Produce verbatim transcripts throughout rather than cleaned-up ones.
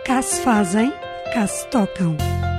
Cá se fazem, cá se tocam.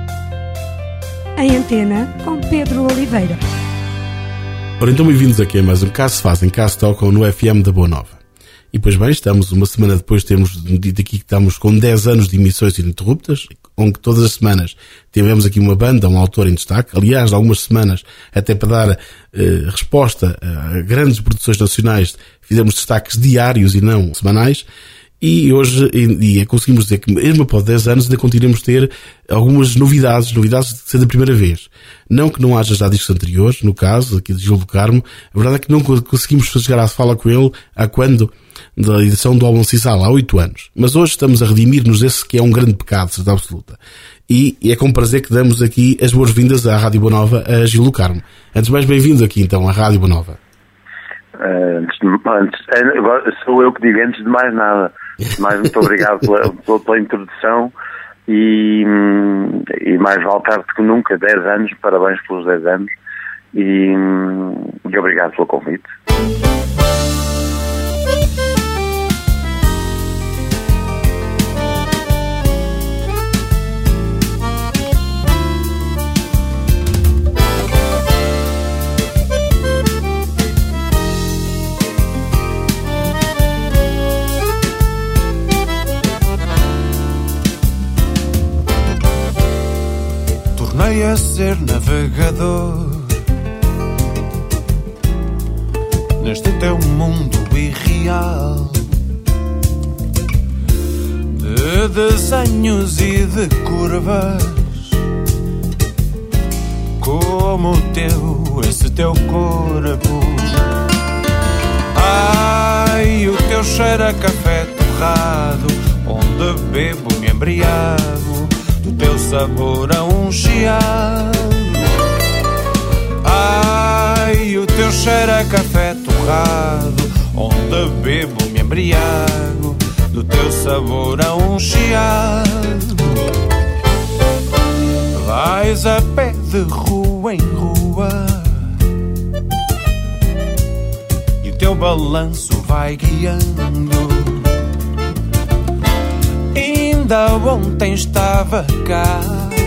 Em Antena, com Pedro Oliveira. Ora, então bem-vindos aqui a mais um Cá se fazem, cá se tocam no F M da Boa Nova. E pois bem, estamos uma semana depois, temos dito aqui que estamos com dez anos de emissões ininterruptas, onde todas as semanas tivemos aqui uma banda, um autor em destaque. Aliás, algumas semanas, até para dar eh, resposta a grandes produções nacionais, fizemos destaques diários e não semanais. E hoje e, e conseguimos dizer que mesmo após dez anos ainda continuamos a ter algumas novidades, novidades de ser da primeira vez. Não que não haja já discos anteriores, no caso aqui de Gil do Carmo, a verdade é que não conseguimos chegar à fala com ele há quando? Da edição do álbum Sisal, há oito anos. Mas hoje estamos a redimir-nos desse que é um grande pecado, certeza absoluta. E, e é com prazer que damos aqui as boas-vindas à Rádio Boa Nova, a Gil do Carmo. Antes de mais, bem-vindo aqui então à Rádio Boa Nova. Uh, antes de, antes, agora sou eu que digo antes de mais nada. Mais muito obrigado pela, pela, pela introdução e, e mais vale tarde que nunca, dez anos, parabéns pelos dez anos e, e obrigado pelo convite. Tornei a ser navegador neste teu mundo irreal de desenhos e de curvas, como o teu, esse teu corpo. Ai, o teu cheiro a café torrado, onde bebo, me embriago do teu sabor a um chiado. Ai, o teu cheiro a café torrado, onde bebo, me embriago do teu sabor a um chiado. Vais a pé de rua em rua e o teu balanço vai guiando. Ainda ontem estava cá,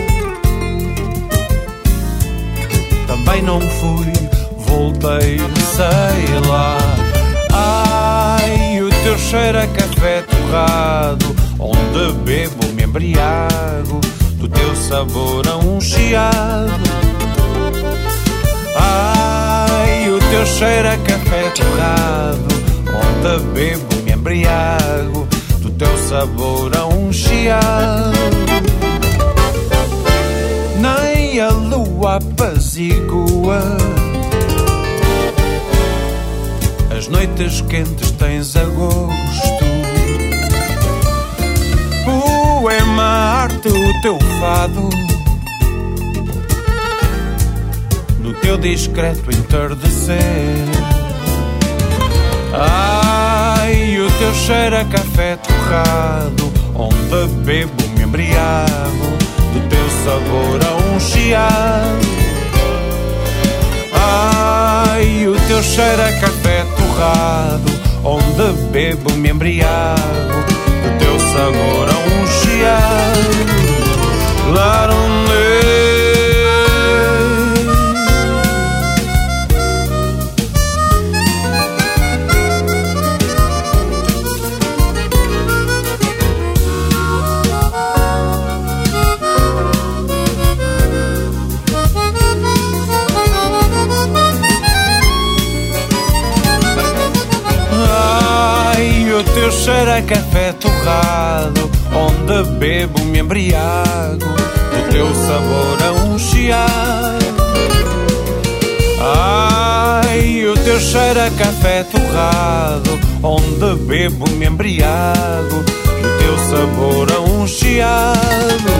também não fui, voltei, sei lá. Ai, o teu cheiro a café torrado, onde bebo, me embriago do teu sabor a um chiado. Ai, o teu cheiro a café torrado, onde bebo, me embriago do teu sabor a um chiado. Nem a lua apazigua as noites quentes, tens a gosto. Poema, arte, o teu fado no teu discreto entardecer. Ai, o teu cheiro a café torrado, onde bebo, me embriago do teu sabor a um chiado. Ai, o teu cheiro a café torrado, onde bebo, me embriago do teu sabor a um chiado. Lá onde teu cheiro a café torrado, onde bebo, me embriago do teu sabor a um chiado. Ai, o teu cheiro a café torrado, onde bebo, me embriago do teu sabor a um chiado.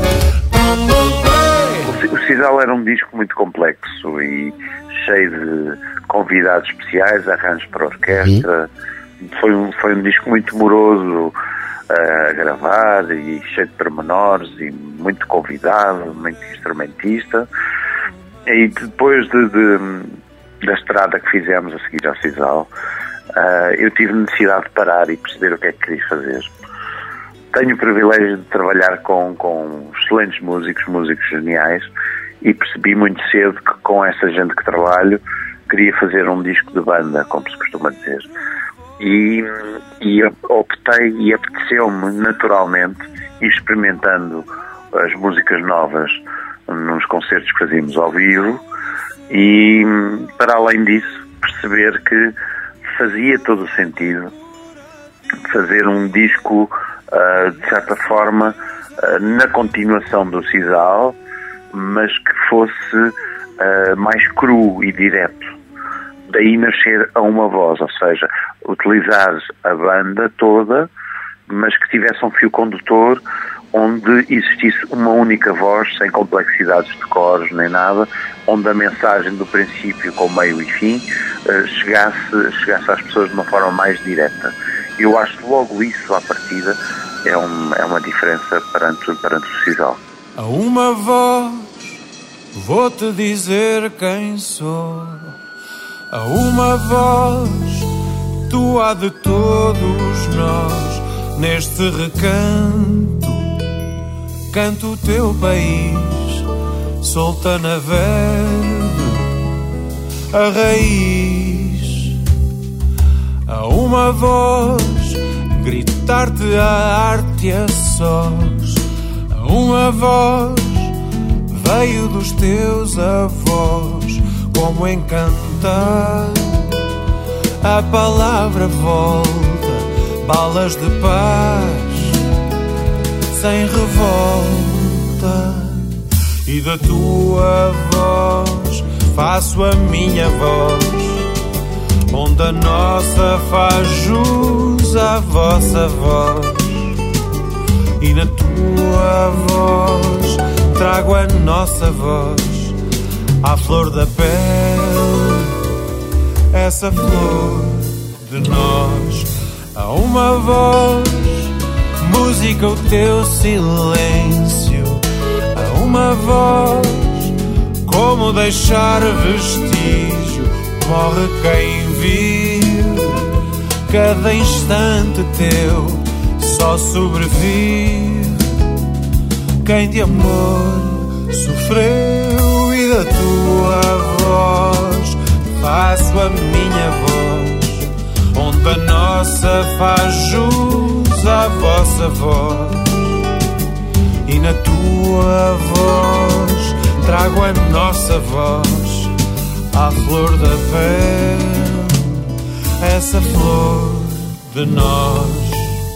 O Sisal era um disco muito complexo e cheio de convidados especiais, arranjos para orquestra. Uhum. Foi um, foi um disco muito moroso uh, a gravar e cheio de pormenores e muito convidado, muito instrumentista. E depois de, de, da estrada que fizemos a seguir ao Sisal, uh, eu tive necessidade de parar e perceber o que é que queria fazer. tenho o privilégio de trabalhar com, com excelentes músicos, músicos geniais, e percebi muito cedo que com essa gente que trabalho queria fazer um disco de banda, como se costuma dizer. E, e optei e apeteceu-me naturalmente ir experimentando as músicas novas nos concertos que fazíamos ao vivo e, para além disso, perceber que fazia todo o sentido fazer um disco, uh, de certa forma, uh, na continuação do Sisal, mas que fosse uh, mais cru e direto. Daí nascer a uma voz, ou seja, utilizar a banda toda, mas que tivesse um fio condutor onde existisse uma única voz, sem complexidades de coros nem nada, onde a mensagem do princípio com meio e fim uh, chegasse, chegasse às pessoas de uma forma mais direta. Eu acho que logo isso, à partida, é, um, é uma diferença perante, perante o Sisal. A uma voz vou-te dizer quem sou. A uma voz tua de todos nós, neste recanto canto o teu país, Sultana Verde, a raiz. A uma voz gritar-te a arte a sós. A uma voz veio dos teus avós, como encantar. A palavra volta, balas de paz, sem revolta. E da tua voz faço a minha voz, onde a nossa faz jus à vossa voz. E na tua voz trago a nossa voz, à flor da pele, essa flor de nós. A uma voz, música o teu silêncio. A uma voz, como deixar vestígio, morre quem vive. Cada instante teu só sobrevive quem de amor sofreu. E da tua voz faço a minha voz, onde a nossa faz jus à vossa voz. E na tua voz trago a nossa voz, à flor da pele, essa flor de nós.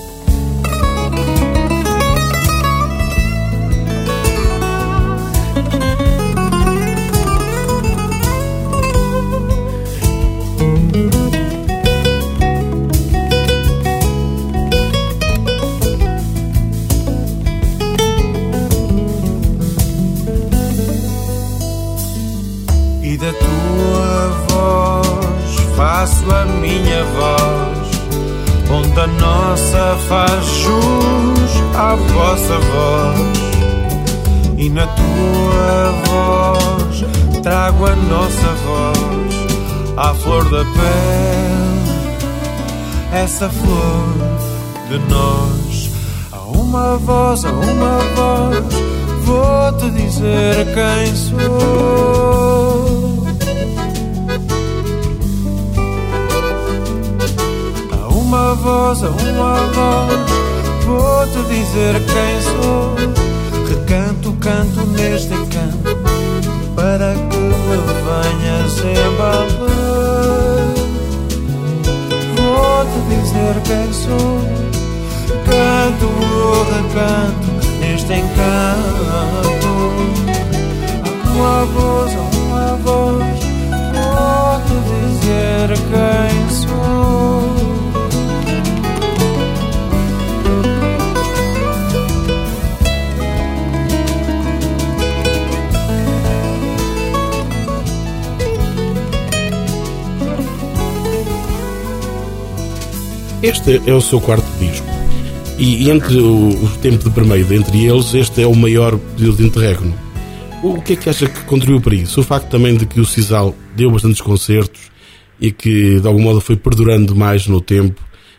E da tua voz faço a minha voz, onde a nossa faz jus à vossa voz. E na tua voz trago a nossa voz, à flor da pele, essa flor de nós. A uma voz, a uma voz, vou-te dizer quem sou. A uma voz, a uma voz, vou-te dizer quem sou. Recanto, canto neste canto, para que me venhas embalar. Vou-te dizer quem sou. Canto, recanto neste encanto. A uma voz, a uma voz, vou-te dizer quem sou. Este é o seu quarto disco. E entre o, o tempo de primeiro, entre eles, este é o maior período de interregno. O que é que acha que contribuiu para isso? O facto também de que o Sisal deu bastantes concertos e que de algum modo foi perdurando mais no tempo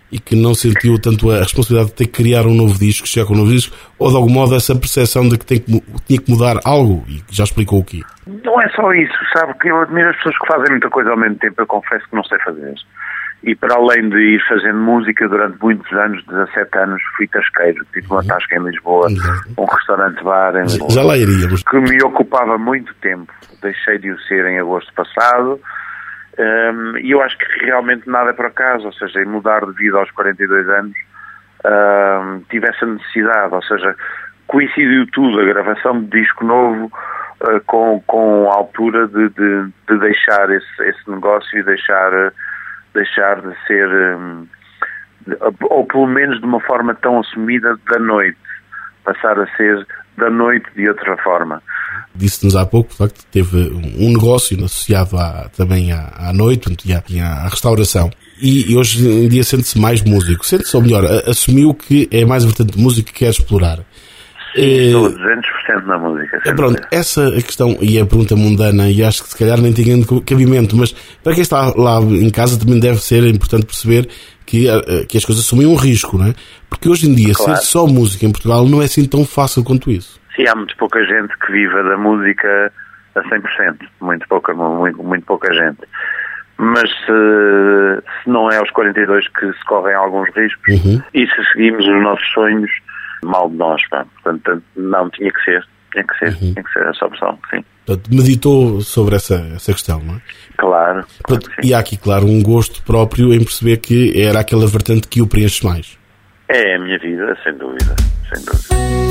e que não sentiu tanto a responsabilidade de ter que criar um novo disco, chegar com um novo disco, ou de algum modo essa percepção de que, tem que tinha que mudar algo, e já explicou o quê? Não é só isso, sabe, que eu admiro as pessoas que fazem muita coisa ao mesmo tempo, eu confesso que não sei fazer. E para além de ir fazendo música durante muitos anos, dezassete anos, fui tasqueiro, tive uma tasca em Lisboa, um restaurante-bar em Lisboa, já lá iríamos, que me ocupava muito tempo, deixei de o ser em agosto passado. Um, e eu acho que realmente nada é por acaso, ou seja, em mudar de vida aos quarenta e dois anos, um, tive essa necessidade, ou seja, coincidiu tudo, a gravação de disco novo uh, com, com a altura de, de, de deixar esse, esse negócio e deixar, uh, deixar de ser, um, de, ou pelo menos de uma forma tão assumida, da noite, passar a ser da noite de outra forma. Disse-nos há pouco, de facto, teve um negócio associado à, também à, à noite e à, e à restauração. E, e hoje em dia sente-se mais músico. Sente-se, ou melhor, a, assumiu que é mais vertente de música que quer explorar. Estou a duzentos por cento na música. É, pronto, essa a questão, e é a pergunta mundana, e acho que se calhar nem tem grande cabimento, mas para quem está lá em casa também deve ser importante perceber que, que as coisas assumem um risco, não é? Porque hoje em dia, claro, ser só música em Portugal não é assim tão fácil quanto isso. Sim, há muito pouca gente que viva da música a cem por cento. Muito pouca, muito, muito pouca gente. Mas se, se não é aos quarenta e dois que se correm alguns riscos, uhum, e se seguimos os nossos sonhos, mal de nós, pá. Portanto, não, tinha que ser. Tinha que ser. Uhum. Tinha que ser essa opção, sim. Portanto, meditou sobre essa, essa questão, não é? Claro. Portanto, claro, e há aqui, claro, um gosto próprio em perceber que era aquela vertente que o preenche mais. É a minha vida, sem dúvida. Sem dúvida.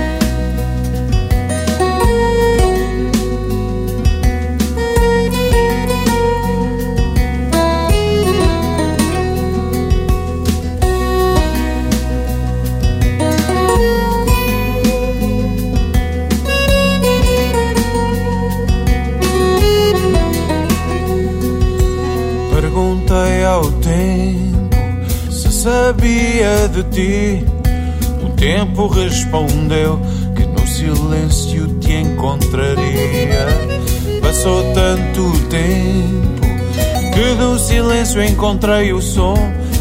Perguntei ao tempo se sabia de ti. O tempo respondeu que no silêncio te encontraria. Passou tanto tempo que no silêncio encontrei o som,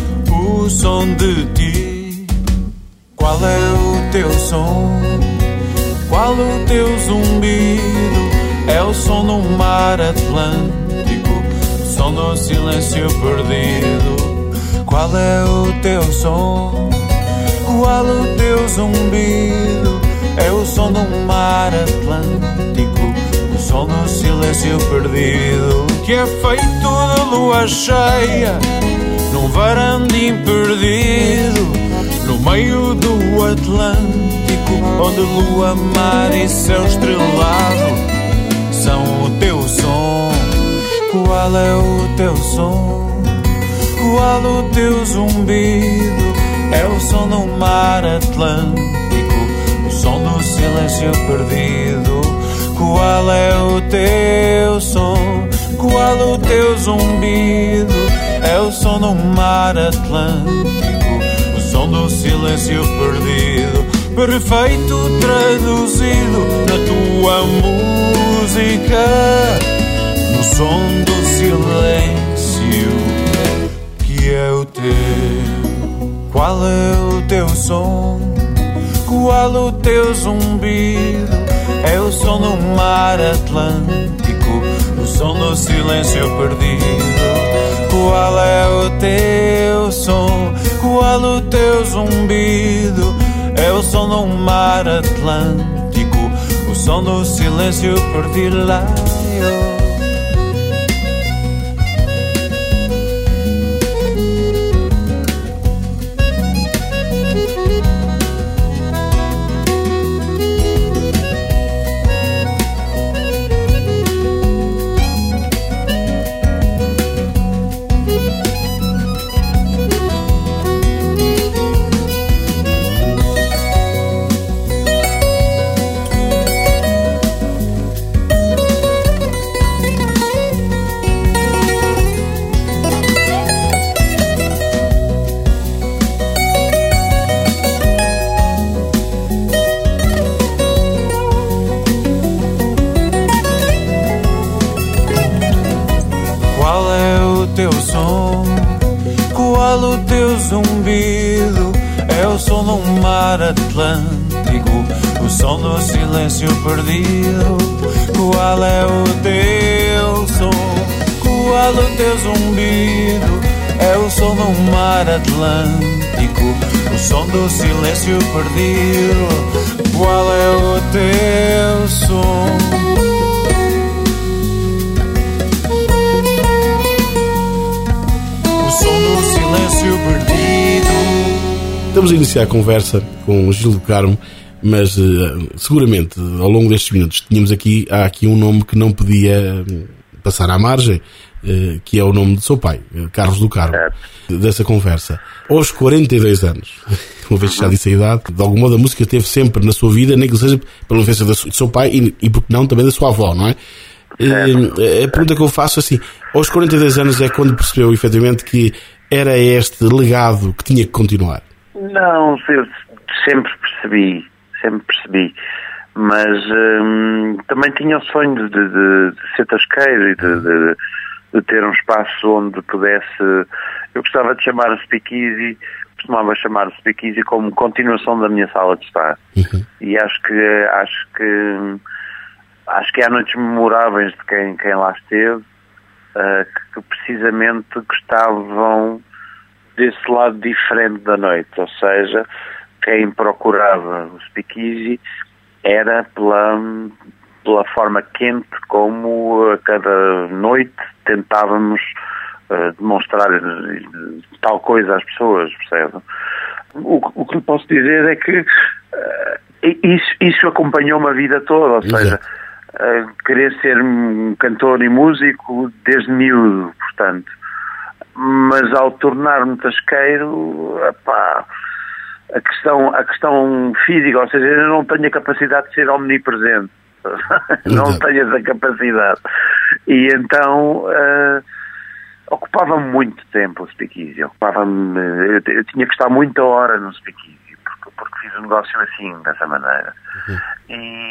o som de ti. Qual é o teu som? Qual o teu zumbido? É o som do mar Atlântico, som do silêncio perdido. Qual é o teu som? Qual o teu zumbido? É o som do mar Atlântico, o som do silêncio perdido. Que é feito de lua cheia, num varandim perdido, no meio do Atlântico, onde lua, mar e céu estrelado são o teu som. Qual é o teu som? Qual o teu zumbido? É o som do mar Atlântico, o som do silêncio perdido. Qual é o teu som? Qual o teu zumbido? É o som do mar Atlântico, o som do silêncio perdido. Perfeito traduzido na tua música, no som do silêncio que é o teu. Qual é o teu som? Qual o teu zumbido? É o som do mar Atlântico, o som do silêncio perdido. Qual é o teu som? Qual o teu zumbido? É o som do mar Atlântico, o som do silêncio perdido. Lá eu no teu zumbido, é o som do mar Atlântico, o som do silêncio perdido. Qual é o teu som? Qual o teu zumbido? É o som do mar Atlântico, o som do silêncio perdido. Qual é o teu som? O som do silêncio perdido. Estamos a iniciar a conversa com o Gil do Carmo, mas uh, seguramente ao longo destes minutos tínhamos aqui, há aqui um nome que não podia passar à margem, uh, que é o nome do seu pai, Carlos do Carmo, é. dessa conversa. Aos quarenta e dois anos, uma vez que já disse a idade, de algum modo a música esteve sempre na sua vida, nem que seja pela influência do seu pai e, e porque não, também da sua avó, não é? Uh, a pergunta que eu faço assim, aos quarenta e dois anos é quando percebeu efetivamente que era este legado que tinha que continuar? Não, eu sempre percebi, sempre percebi, mas hum, também tinha o sonho de, de, de ser tasqueiro e de, de, de ter um espaço onde pudesse. Eu gostava de chamar o Speakeasy, costumava chamar o Speakeasy como continuação da minha sala de estar. Uhum. E acho que acho que acho que há noites memoráveis de quem, quem lá esteve, uh, que, que precisamente gostavam desse lado diferente da noite, ou seja, quem procurava o Speakeasy era pela, pela forma quente como a cada noite tentávamos uh, demonstrar tal coisa às pessoas, percebe? O, o que lhe posso dizer é que uh, isso, isso acompanhou-me a vida toda, ou seja, uh, querer ser um cantor e músico desde miúdo, portanto. Mas ao tornar-me tasqueiro, epá, a questão, a questão física, ou seja, eu não tenho a capacidade de ser omnipresente. Não tenho essa capacidade. E então uh, ocupava-me muito tempo o Speakeasy. Ocupava-me, eu, eu tinha que estar muita hora no Speakeasy, porque, porque fiz o um negócio assim, dessa maneira. Uhum. E,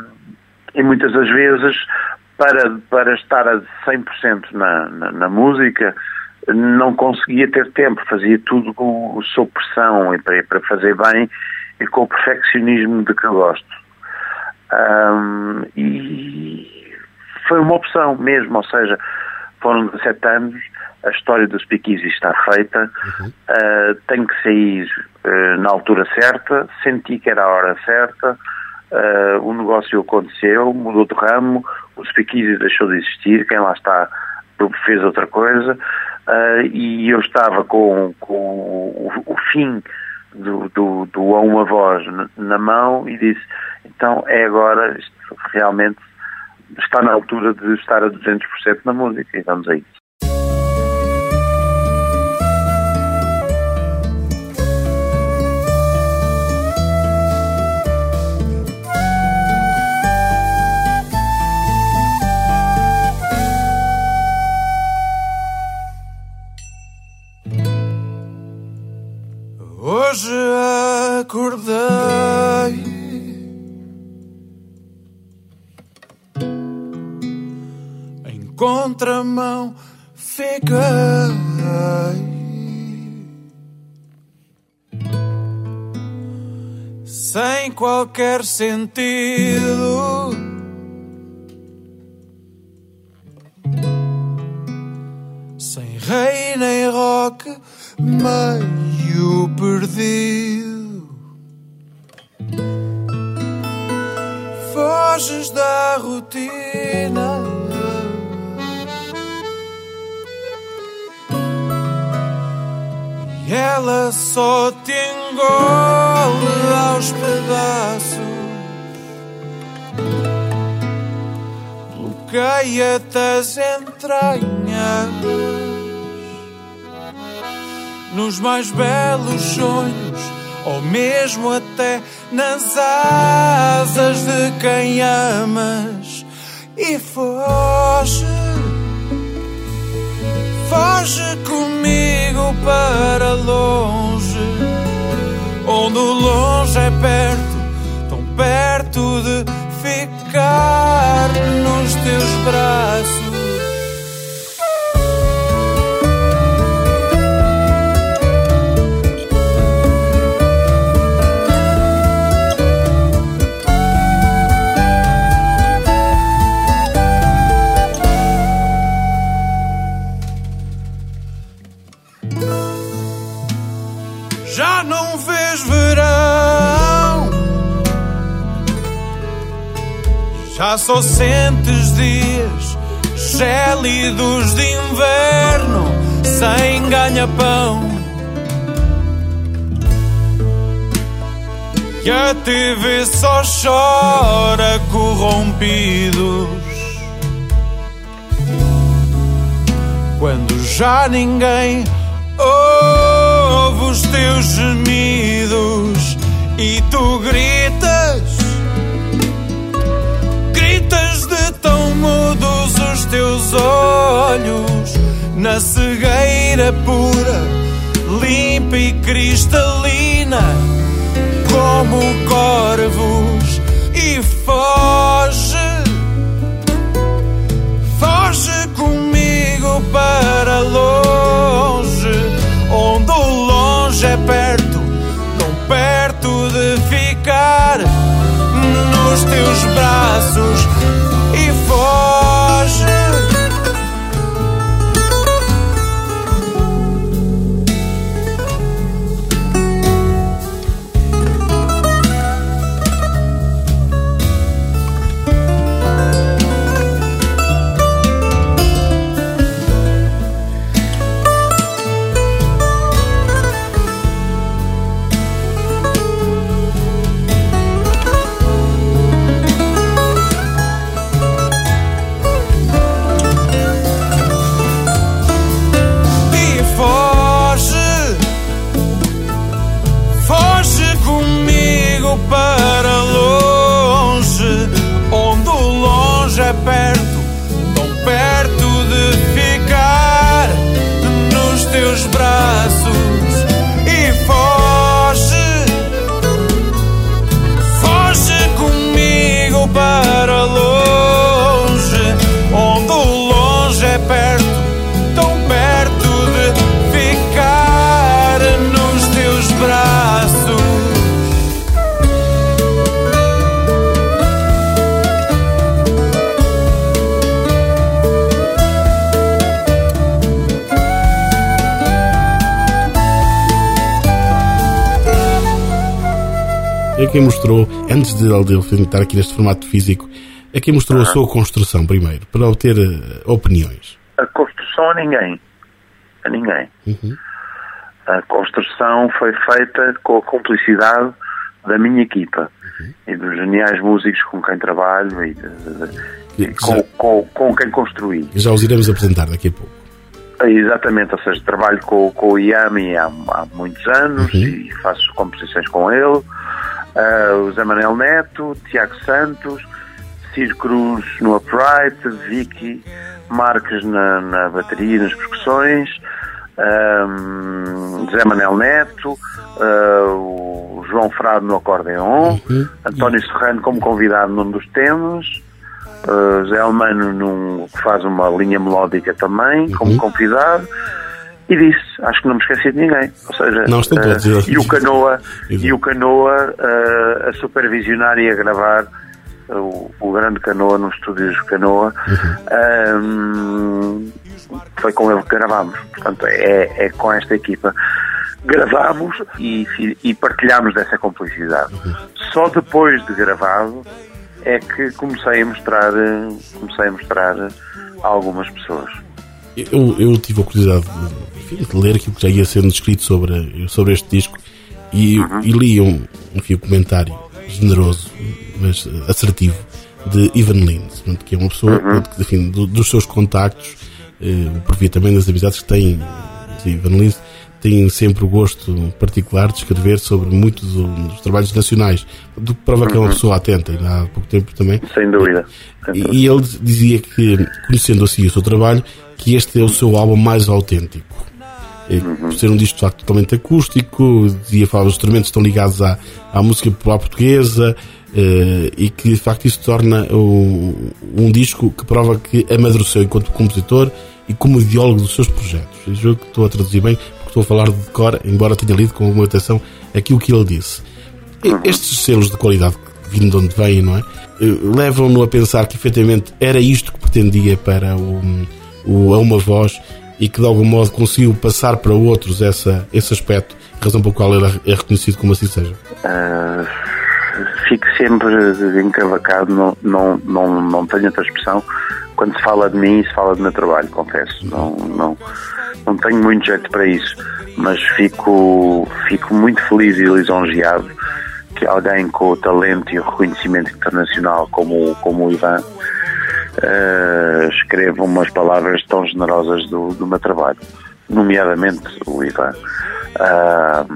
e muitas das vezes, para, para estar a cem por cento na, na, na música, não conseguia ter tempo, fazia tudo com, sob pressão e para, para fazer bem e com o perfeccionismo de que eu gosto. Um, e foi uma opção mesmo, ou seja, foram dezessete anos, a história do Speakeasy está feita, uhum. uh, tenho que sair uh, na altura certa, senti que era a hora certa, uh, o negócio aconteceu, mudou de ramo, o Speakeasy deixou de existir, quem lá está fez outra coisa. Uh, e eu estava com, com o, o fim do, do, do A Uma Voz na, na mão e disse, então é agora, isto realmente está na altura de estar a duzentos por cento na música e vamos a isso. Hoje acordei em contramão, fiquei sem qualquer sentido, sem rei nem rock, meio perdido. Foges da rotina, e ela só te engole aos pedaços, bloqueia-te as entranhas nos mais belos sonhos, ou mesmo até nas asas de quem amas. E foge, foge comigo para longe, onde o longe é perto, tão perto de ficar nos teus braços. Já só sentes dias gélidos de inverno sem ganha-pão. E a T V só chora corrompidos quando já ninguém ouve os teus gemidos e tu gritas, gritas de tão mudos os teus olhos na cegueira pura, limpa e cristalina como corvos, e foge, foge comigo para longe, onde o longe é perto, tão perto de ficar nos teus braços, e foge. Para longe, onde o longe é perto, tão perto de ficar nos teus braços, e foge, foge comigo para longe, onde o longe é perto, tão perto de ficar nos teus braços. É quem mostrou, antes de ele estar aqui neste formato físico, é quem mostrou uhum. a sua construção primeiro, para obter uh, opiniões. A construção a ninguém. A ninguém. Uhum. A construção foi feita com a cumplicidade da minha equipa uhum. e dos geniais músicos com quem trabalho e, de, de, e com, com, com quem construí. Já os iremos apresentar daqui a pouco. Exatamente, ou seja, trabalho com, com o Iami há, há muitos anos uhum. e faço composições com ele. Uh, o Zé Manel Neto, Tiago Santos, Ciro Cruz no upright, Vicky Marques na, na bateria e nas percussões, um, Zé Manel Neto, uh, o João Frado no acordeon, uhum. António Serrano como convidado num dos temas, uh, Zé Almano num, que faz uma linha melódica também uhum. como convidado. E disse, acho que não me esqueci de ninguém. Ou seja, não, estão todos, uh, e o Canoa, e o Canoa uh, a supervisionar e a gravar, uh, o, o grande Canoa nos estúdios Canoa, uhum. um, foi com ele que gravámos. Portanto, é, é com esta equipa. Gravámos e, e partilhámos dessa complicidade. Uhum. Só depois de gravado é que comecei a mostrar, comecei a mostrar a algumas pessoas. Eu, eu tive a curiosidade de, enfim, de ler aquilo que já ia sendo escrito sobre, sobre este disco e, uhum. e li um, enfim, um comentário generoso, mas assertivo, de Ivan Lins, que é uma pessoa uhum. que, enfim, do, dos seus contactos, eh, previa também das amizades que tem. Ivan Lins tem sempre o gosto particular de escrever sobre muitos dos trabalhos nacionais, do que prova uhum. que é uma pessoa atenta, e há pouco tempo também. Sem dúvida. E, e ele dizia que, conhecendo assim o seu trabalho, que este é o seu álbum mais autêntico. Uhum. Por ser um disco de facto totalmente acústico, dizia, falava, os instrumentos estão ligados à, à música popular portuguesa, uh, e que de facto isso torna um, um disco que prova que amadureceu enquanto compositor e como ideólogo dos seus projetos. Eu julgo que estou a traduzir bem, porque estou a falar de cor, embora tenha lido com alguma atenção aquilo que ele disse. Uhum. Estes selos de qualidade, vindo de onde vêm, não é? Levam-no a pensar que efetivamente era isto que pretendia para o, o A Uma Voz, e que de algum modo conseguiu passar para outros essa, esse aspecto, razão pela qual ele é reconhecido como assim seja. Uh, fico sempre encavacado, não, não, não, não tenho outra expressão. Quando se fala de mim, se fala do meu trabalho, confesso. Não, não, não tenho muito jeito para isso, mas fico, fico muito feliz e lisonjeado que alguém com o talento e o reconhecimento internacional como, como o Ivan uh, escreva umas palavras tão generosas do, do meu trabalho, nomeadamente o Ivan. Uh,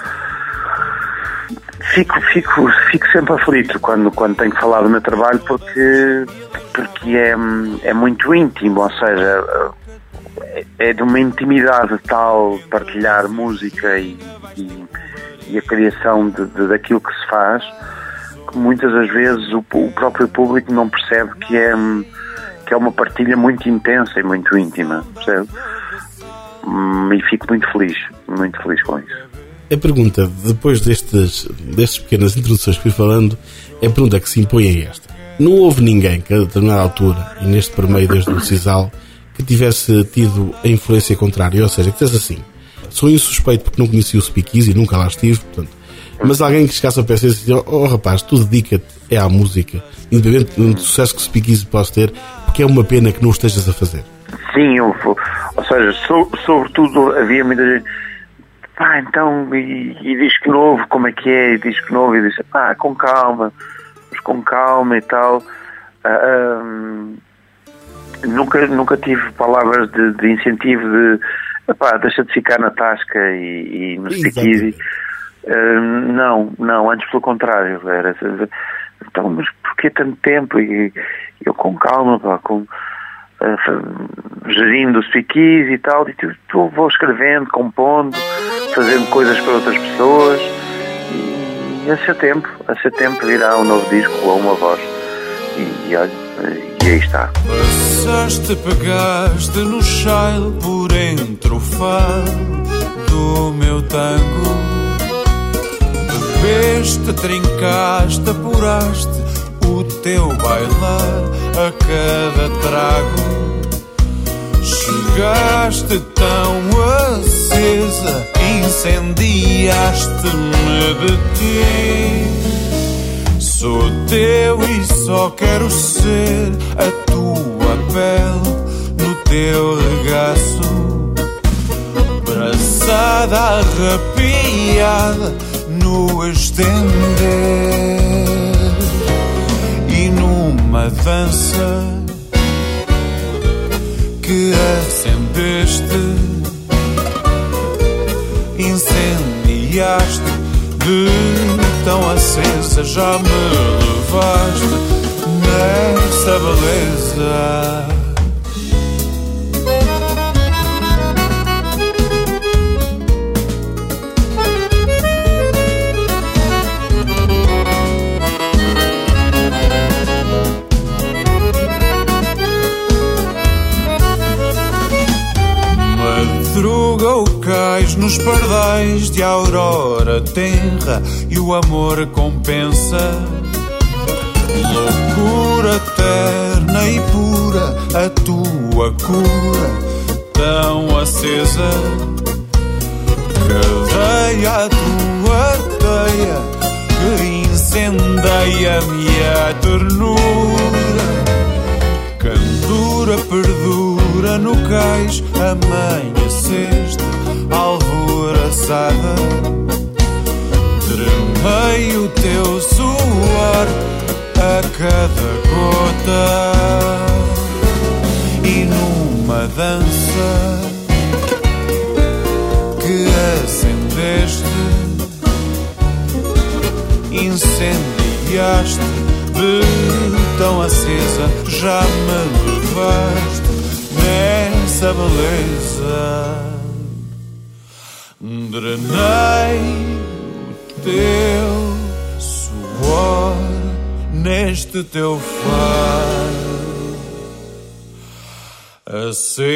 fico, fico, fico sempre aflito quando, quando tenho que falar do meu trabalho, porque, porque é, é muito íntimo, ou seja, é, é de uma intimidade tal partilhar música e, e, e a criação de, de, daquilo que se faz, que muitas das vezes o, o próprio público não percebe que é, que é uma partilha muito intensa e muito íntima, percebe? E fico muito feliz, muito feliz com isso. A pergunta, depois destes, destas pequenas introduções que fui falando, é a pergunta que se impõe é esta. Não houve ninguém que a determinada altura, e neste primeiro desde o Sisal, que tivesse tido a influência contrária, ou seja, que dissesse assim, sou insuspeito porque não conhecia o Speakeasy, nunca lá estive, portanto, mas alguém que chegasse a pensar assim, oh, oh rapaz, tu dedica-te é à música, independente do sucesso que o Speakeasy possa ter, porque é uma pena que não o estejas a fazer. Sim, eu, ou seja, so, sobretudo havia muita gente, pá, então, e, e disco novo, como é que é, e disco novo, e disse, pá, com calma, mas com calma e tal. Uh, um, nunca, nunca tive palavras de, de incentivo de, pá, deixa de ficar na tasca e, e no Speakeasy. Uh, não, não, antes pelo contrário, era, então, mas porquê tanto tempo? E eu com calma, pá, com... Uh, gerindo o Speakeasy e tal, e tu, tu vou escrevendo, compondo, fazendo coisas para outras pessoas, e a seu tempo, a seu tempo virá um novo disco ou uma voz, e, e olha, e aí está. Passaste, pegaste no chile por entre o fado do meu tango, bebeste, trincaste, apuraste o teu bailar a cada trago. Chegaste tão acesa, incendiaste-me de ti. Sou teu e só quero ser a tua pele no teu regaço, braçada arrepiada no estender. E numa dança que acendeste, incendiaste, de tão acesa já me levaste nessa beleza. Madruga o cais nos pardais de aurora tenra e o amor compensa. Loucura eterna e pura, a tua cura tão acesa. Cadeia a tua teia que incendeia-me a ternura. Candura perdura no cais, amanheceste alvoraçada. Tremei o teu suor a cada gota. E numa dança que acendeste, incendiaste, de tão acesa já me levaste nessa beleza. Drenei o teu suor neste teu faro acesa.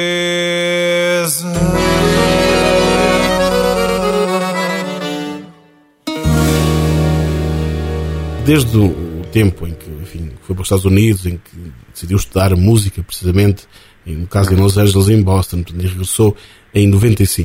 Desde o tempo em que, enfim, foi para os Estados Unidos, em que decidiu estudar música, precisamente, no caso em Los Angeles, em Boston, e regressou em noventa e cinco.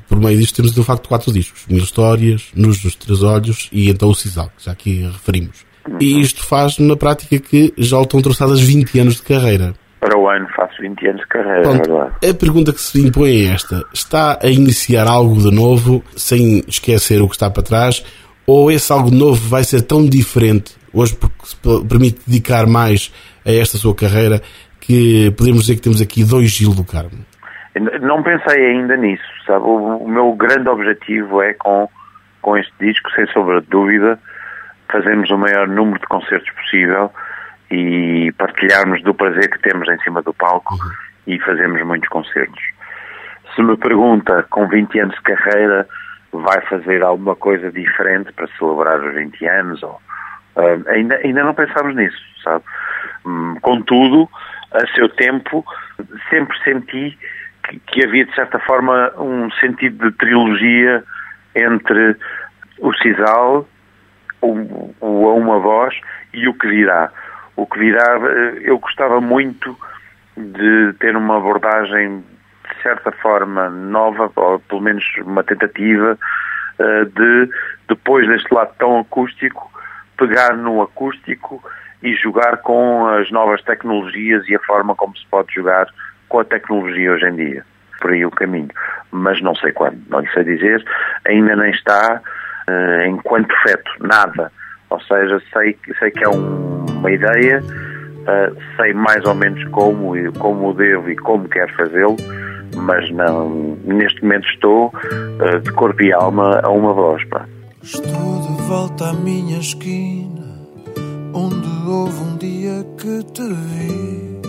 por meio disto temos de facto quatro discos. Mil Histórias, Nos dos Três Olhos e então o Sisal, que já aqui referimos. E isto faz na prática que já estão traçadas vinte anos de carreira. Para o ano faço vinte anos de carreira, Pronto, é verdade. A pergunta que se impõe é esta: está a iniciar algo de novo sem esquecer o que está para trás, ou esse algo novo vai ser tão diferente hoje porque se permite dedicar mais a esta sua carreira que podemos dizer que temos aqui dois Gil do Carmo? Não pensei ainda nisso, sabe? O, o meu grande objetivo é com, com este disco, sem sombra de dúvida, fazermos o maior número de concertos possível e partilharmos do prazer que temos em cima do palco uhum. e fazermos muitos concertos. Se me pergunta, com vinte anos de carreira, vai fazer alguma coisa diferente para celebrar os vinte anos? Ou, uh, ainda, ainda não pensámos nisso, sabe? Um, contudo, a seu tempo, sempre senti que, que havia, de certa forma, um sentido de trilogia entre o Sisal, o, o A Uma Voz e o Que Virá. O Que Virá, eu gostava muito de ter uma abordagem, de certa forma, nova, ou pelo menos uma tentativa de, depois deste lado tão acústico, pegar no acústico e jogar com as novas tecnologias e a forma como se pode jogar com a tecnologia hoje em dia. Por aí o caminho. Mas não sei quando, não lhe sei dizer. Ainda nem está uh, enquanto feto, nada. Ou seja, sei, sei que é um, uma ideia, uh, sei mais ou menos como, como devo e como quero fazê-lo, mas não, neste momento estou uh, de corpo e alma a uma voz. Pá. Estou de volta à minha esquina, onde houve um dia que te vi,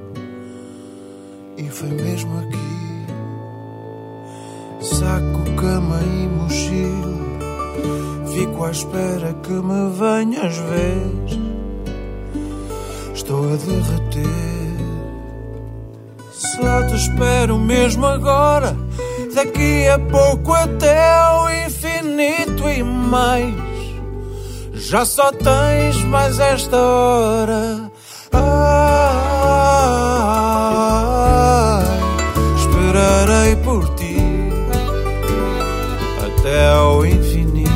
e foi mesmo aqui. Saco, cama e mochila, fico à espera que me venhas ver. Estou a derreter, só te espero mesmo agora, daqui a pouco até ao infinito e mais. Já só tens mais esta hora. Ai, esperarei por ti até ao infinito.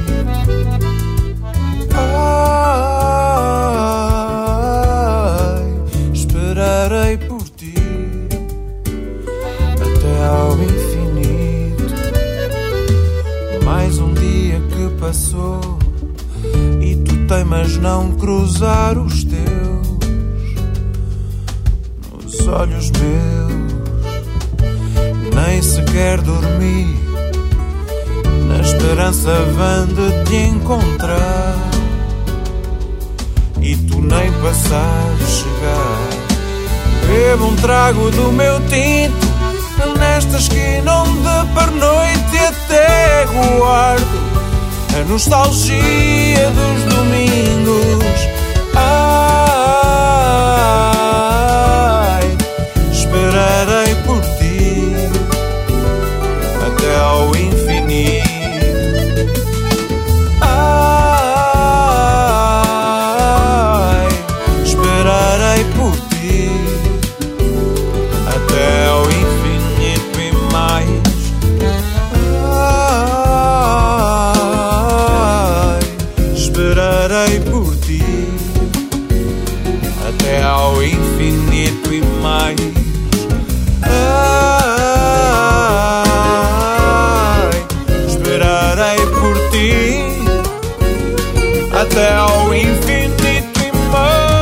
Ai, esperarei por ti até ao infinito. Mais um dia que passou e tu teimas não cruzar os teus nos olhos meus. Nem sequer dormi na esperança vã de te encontrar, e tu nem passares chegar. Bebo um trago do meu tinto nesta esquina onde pernoite até guardo a nostalgia dos domingos. Ai, esperarei por ti até ao infinito. Ai, esperarei por ti até ao infinito e mais. Esperarei por ti até ao infinito e mais. Ai, esperarei por ti até ao infinito e mais.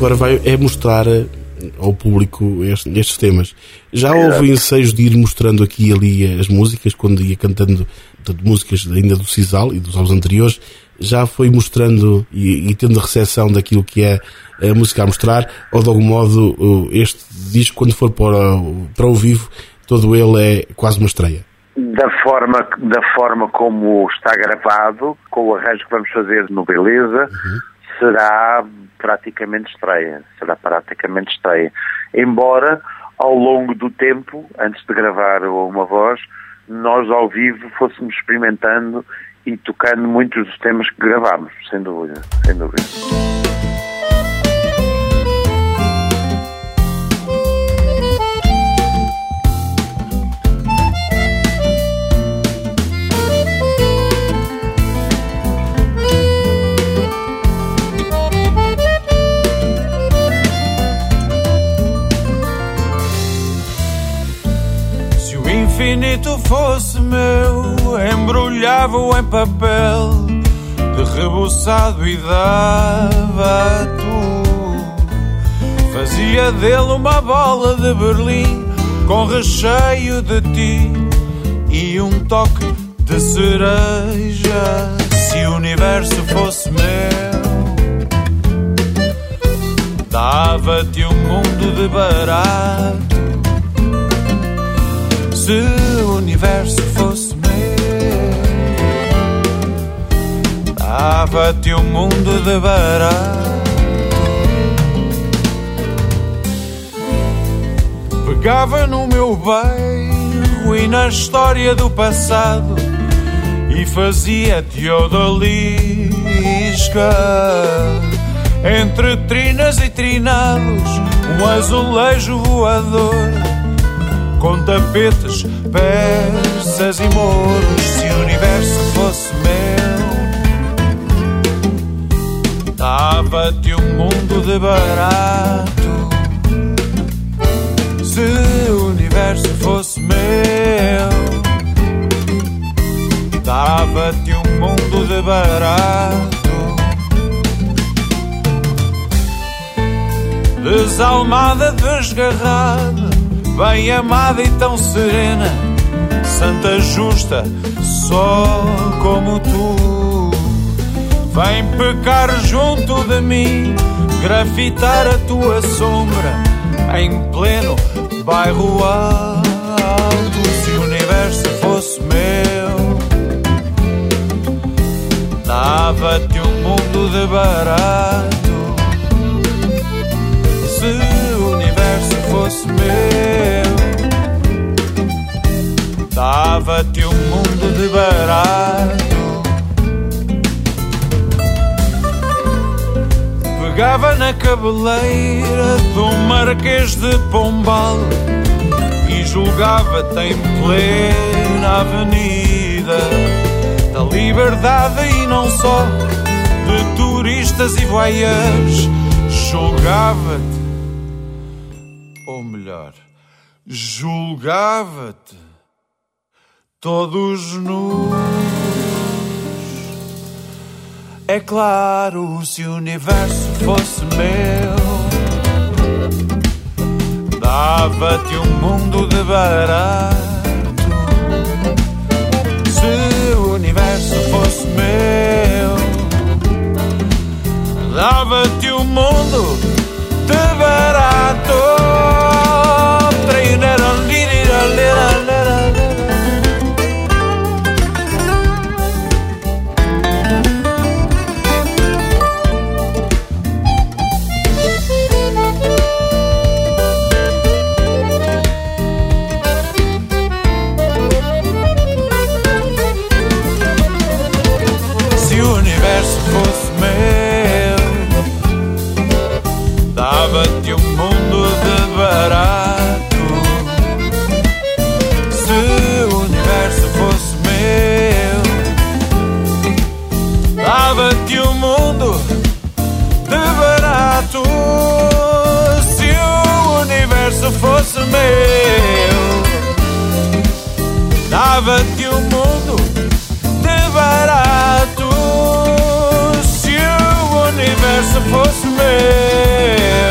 agora vai é mostrar ao público este, estes temas. Já Exato. Houve ensaios de ir mostrando aqui e ali as músicas, quando ia cantando, portanto, músicas ainda do Sisal e dos álbuns anteriores, já foi mostrando e, e tendo a recepção daquilo que é a música a mostrar, ou de algum modo este disco, quando for para, para o vivo, todo ele é quase uma estreia? Da forma, da forma como está gravado, com o arranjo que vamos fazer no Beleza, uhum. será praticamente estreia. Será praticamente estreia. Embora, ao longo do tempo, antes de gravar Uma Voz, nós ao vivo fôssemos experimentando e tocando muitos dos temas que gravámos, sem dúvida, sem dúvida. Se o infinito fosse meu, embrulhava-o em papel de rebuçado e dava a tu. Fazia dele uma bola de Berlim com recheio de ti e um toque de cereja. Se o universo fosse meu, dava-te um mundo de barato. Se o universo fosse meu, dava-te um mundo de barato. Pegava no meu bairro e na história do passado e fazia-te odalisca. Entre trinas e trinados, um azulejo voador com tapetes, persas e mouros. Se o universo fosse meu, dava-te um mundo de barato. Se o universo fosse meu, dava-te um mundo de barato. Desalmada, desgarrada, bem amada e tão serena, santa justa, só como tu. Vem pecar junto de mim, grafitar a tua sombra em pleno bairro alto. Se o universo fosse meu, dava-te um mundo de barato. Se o universo fosse meu, dava-te um mundo de barato. Pegava na cabeleira do Marquês de Pombal e julgava-te em plena avenida da Liberdade e não só, de turistas e voyeurs. Julgava-te, ou melhor, julgava-te todos nus. É claro, se o universo fosse meu, dava-te um mundo de barato. Se o universo fosse meu, dava-te um mundo de barato. Se o universo fosse meu, dava-te um mundo de barato. Se o universo fosse meu, dava-te um mundo de barato. Se o universo fosse meu, dava-te um mundo de barato. Se o universo fosse meu,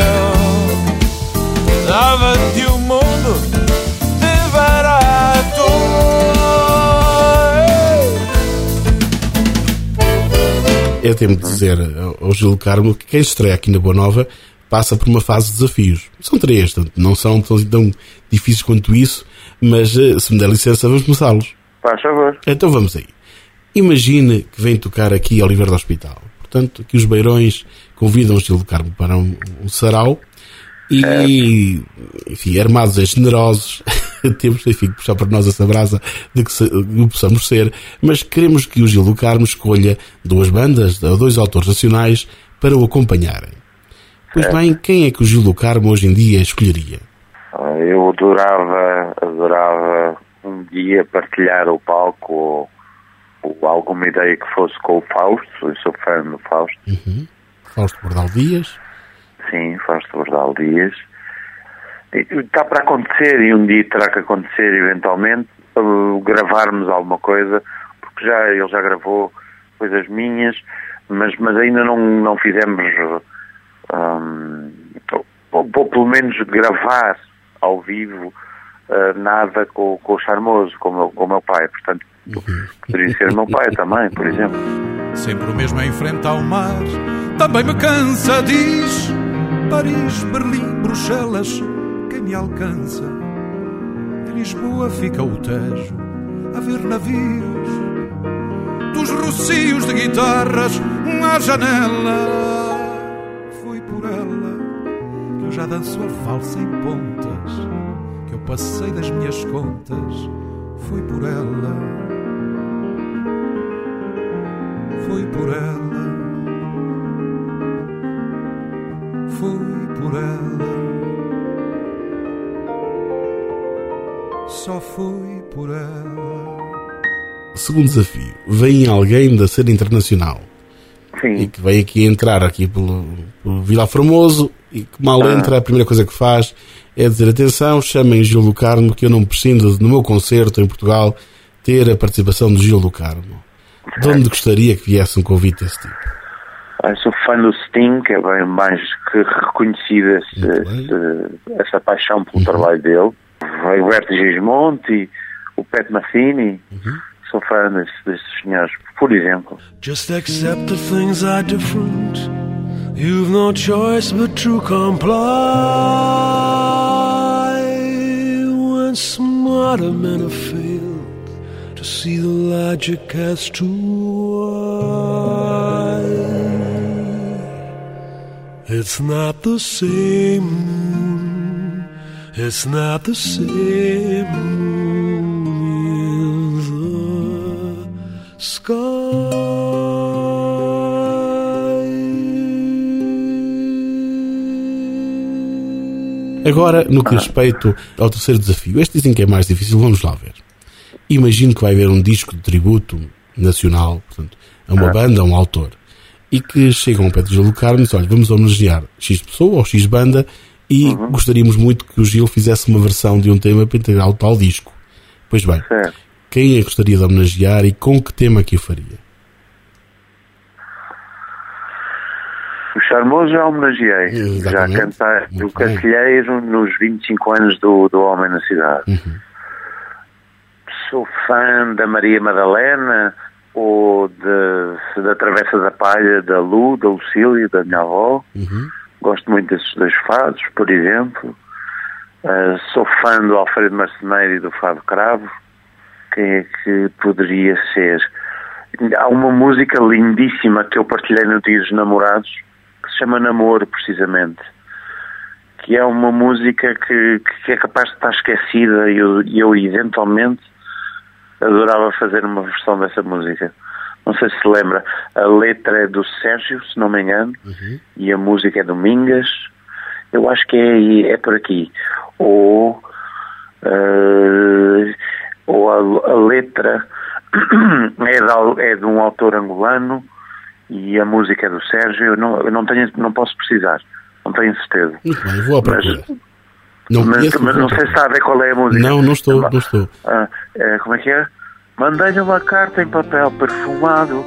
é tempo de dizer ao Gil do Carmo que quem se estreia aqui na Boa Nova passa por uma fase de desafios. São três, portanto, não são tão, tão difíceis quanto isso, mas se me der licença, vamos começá-los. Faz favor. Então vamos aí. Imagine que vem tocar aqui Oliveira do Hospital. Portanto, aqui os Beirões convidam o Gil do Carmo para um, um sarau e, enfim, armados e generosos, temos, enfim, que puxar para nós essa brasa de que, se, de que possamos ser, mas queremos que o Gil do Carmo escolha duas bandas, ou dois autores nacionais, para o acompanharem. Pois bem, quem é que o Gil do Carmo hoje em dia escolheria? Eu adorava, adorava um dia partilhar o palco ou, ou alguma ideia que fosse com o Fausto. Eu sou fã do Fausto. Uhum. Fausto Bordal Dias. Sim, Fausto Bordal Dias. Está para acontecer e um dia terá que acontecer eventualmente uh, gravarmos alguma coisa, porque já, ele já gravou coisas minhas, mas, mas ainda não, não fizemos um, ou, ou pelo menos gravar ao vivo uh, nada com, com o Charmoso, com, com o meu pai. Portanto, uhum. Poderia ser meu pai também, por exemplo. Sempre o mesmo em frente ao mar, também me cansa, diz Paris, Berlim, Bruxelas, quem me alcança? Em Lisboa fica o Tejo a ver navios, dos rocios de guitarras à janela. Foi por ela que eu já danço a valsa em pontas, que eu passei das minhas contas. Foi por ela, foi por ela, foi por ela, só foi por ela. Segundo desafio, vem alguém da cena internacional. Sim. E que vem aqui entrar aqui pelo, pelo Vila Formoso e que mal ah. entra, a primeira coisa que faz é dizer: atenção, chamem Gil do Carmo, que eu não prescindo no meu concerto em Portugal ter a participação do Gil do Carmo. De onde gostaria que viesse um convite desse tipo? Eu sou fã do Sting, que é bem mais que reconhecido esse, esse, essa paixão pelo uhum. trabalho dele. O Berto Gismonti e o Pat Metheny. Uhum. Sou fã desses, desses senhores, por exemplo. Just accept the things are different. You've no choice but to comply. When smarter men have failed to see the logic as to why. It's not the same moon. It's not the same moon in the sky. Agora, no que diz respeito ao terceiro desafio, este dizem que é mais difícil, vamos lá ver. Imagino que vai haver um disco de tributo nacional, portanto, a uma banda, a um autor, e que chegam ao pé do Gil do Carmo e dizem: olha, vamos homenagear X pessoa ou X banda e uhum. gostaríamos muito que o Gil fizesse uma versão de um tema para integrar o tal disco. Pois bem, certo. Quem é que gostaria de homenagear e com que tema que o faria? O Charmoso já homenageei. Exatamente. Já cantei o Cacilheiro nos vinte e cinco anos do, do Homem na Cidade. Uhum. Sou fã da Maria Madalena ou de, da Travessa da Palha, da Lu, da Lucília, da minha avó. Uhum. Gosto muito desses dois fados, por exemplo. Uh, sou fã do Alfredo Marceneiro e do Fado Cravo. Quem é que poderia ser? Há uma música lindíssima que eu partilhei no Dia dos Namorados, que se chama Namoro, precisamente, que é uma música que, que é capaz de estar esquecida e eu, eu eventualmente adorava fazer uma versão dessa música. Não sei se se lembra, a letra é do Sérgio, se não me engano, uhum. e a música é do Mingas. Eu acho que é, é por aqui. Ou, uh, ou a, a letra é de, é de um autor angolano e a música é do Sérgio. Eu não, eu não, tenho, não posso precisar, não tenho certeza. Muito bem, vou à procura. Mas, não, mas, conheço, mas não sei se sabe qual é a música. Não, não estou, não estou. Ah, é, como é que é? Mandei-lhe uma carta em papel perfumado.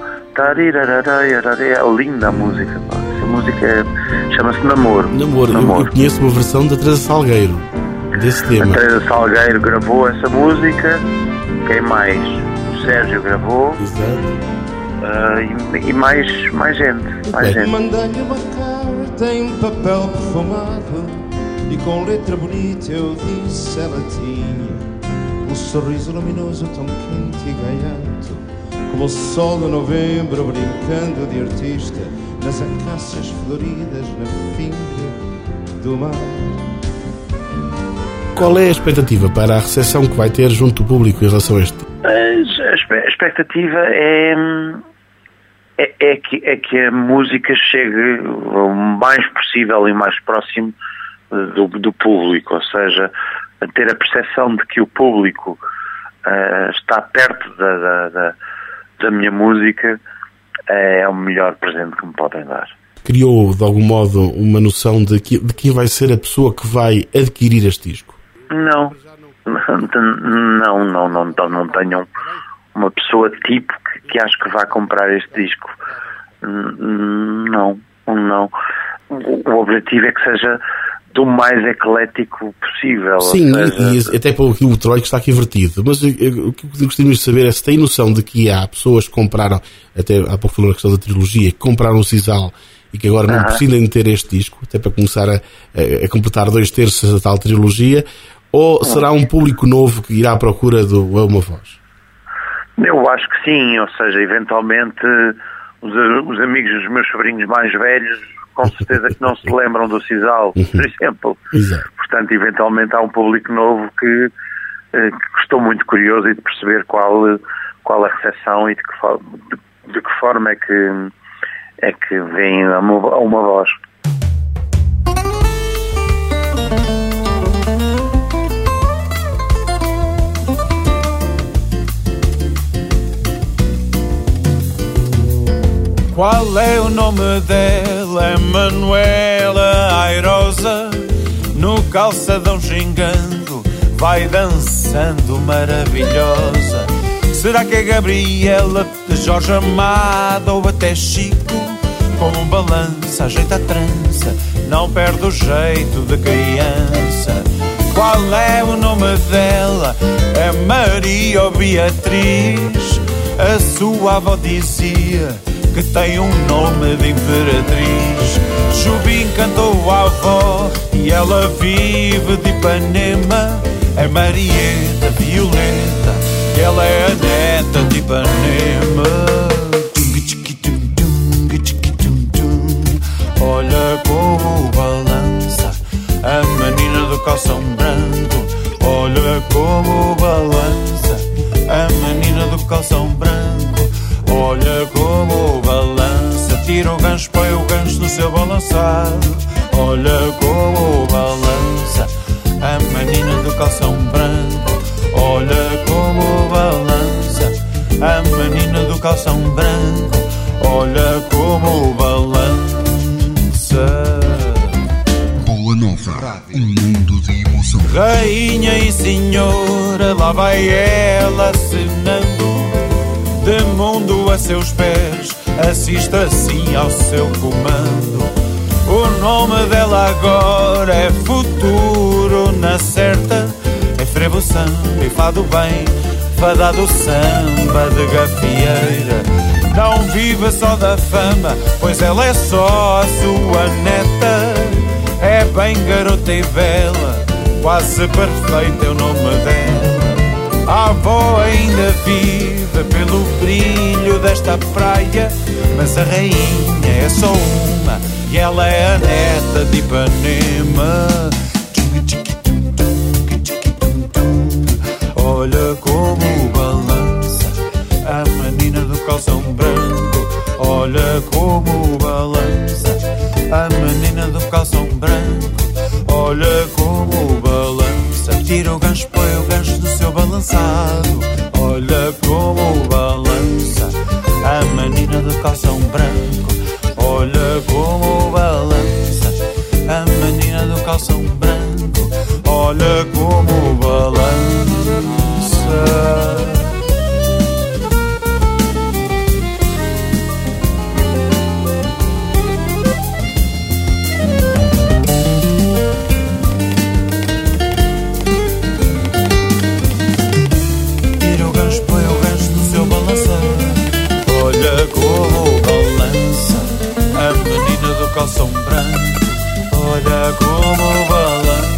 É linda a música. Essa música é, chama-se Namoro. Namoro. Namoro. Eu, eu conheço uma versão da Teresa Salgueiro desse tema. A Teresa Salgueiro gravou essa música. Quem mais? O Sérgio gravou. Exato. uh, e, e mais, mais gente, mais gente. Mandei-lhe uma carta em papel perfumado e com letra bonita eu disse ela tinha um sorriso luminoso tão quente e gaiato como o sol de novembro brincando de artista nas acácias floridas na finca do mar. Qual é a expectativa para a recepção que vai ter junto do público em relação a este? A expectativa é, é, é, que, é que a música chegue o mais possível e mais próximo do, do público, ou seja, a ter a percepção de que o público uh, está perto da, da, da, da minha música é o melhor presente que me podem dar. Criou, de algum modo, uma noção de, que, de quem vai ser a pessoa que vai adquirir este disco? Não, não, não, não, não, não tenho uma pessoa tipo que, que acho que vai comprar este disco. Não, não. O, o objetivo é que seja do mais eclético possível. Sim, seja... e, e até para o Troy que está aqui vertido. Mas o que gostaríamos de saber é se tem noção de que há pessoas que compraram, até há pouco falou a questão da trilogia, que compraram o Sisal e que agora não uh-huh. precisam de ter este disco, até para começar a, a, a completar dois terços da tal trilogia, ou será um público novo que irá à procura do É Uma Voz? Eu acho que sim, ou seja, eventualmente os, os amigos dos meus sobrinhos mais velhos com certeza que não se lembram do Sisal, por exemplo. Exato. Portanto, eventualmente há um público novo que, que estou muito curioso de perceber qual, qual a recepção e de que, forma, de, de que forma é que, é que vem a uma, a uma voz. Qual é o nome dela? É Manuela Airosa. No calçadão gingando vai dançando maravilhosa. Será que é Gabriela, de Jorge Amado ou até Chico? Como um balança, ajeita a trança, não perde o jeito de criança. Qual é o nome dela? É Maria ou Beatriz? A sua avó dizia que tem um nome de imperatriz. Jubim cantou a avó e ela vive de Ipanema. É Marieta Violeta, ela é a neta de Ipanema. Olha como balança a menina do calção branco. Olha como balança a menina do calção branco. Olha como balança, tira o gancho, põe o gancho no seu balançado. Olha como balança a menina do calção branco. Olha como balança a menina do calção branco. Olha como balança. Boa Nova, um mundo de emoção. Rainha e senhora, lá vai ela acenando, de mundo a seus pés, assista assim ao seu comando. O nome dela agora é futuro na certa. É frevo samba e fado bem, fada do samba de gafieira. Não vive só da fama, pois ela é só a sua neta. É bem garota e bela, quase perfeito é o nome dela. A avó ainda vive pelo brilho desta praia, mas a rainha é só uma e ela é a neta de Ipanema. Olha como balança a menina do calção branco. Olha como balança a menina do calção branco. Olha como balança, tira o gancho, põe o gancho do seu balançado. Olha como balança a menina do calção branco. Olha como balança a menina do calção branco. Olha como balança. como balanço.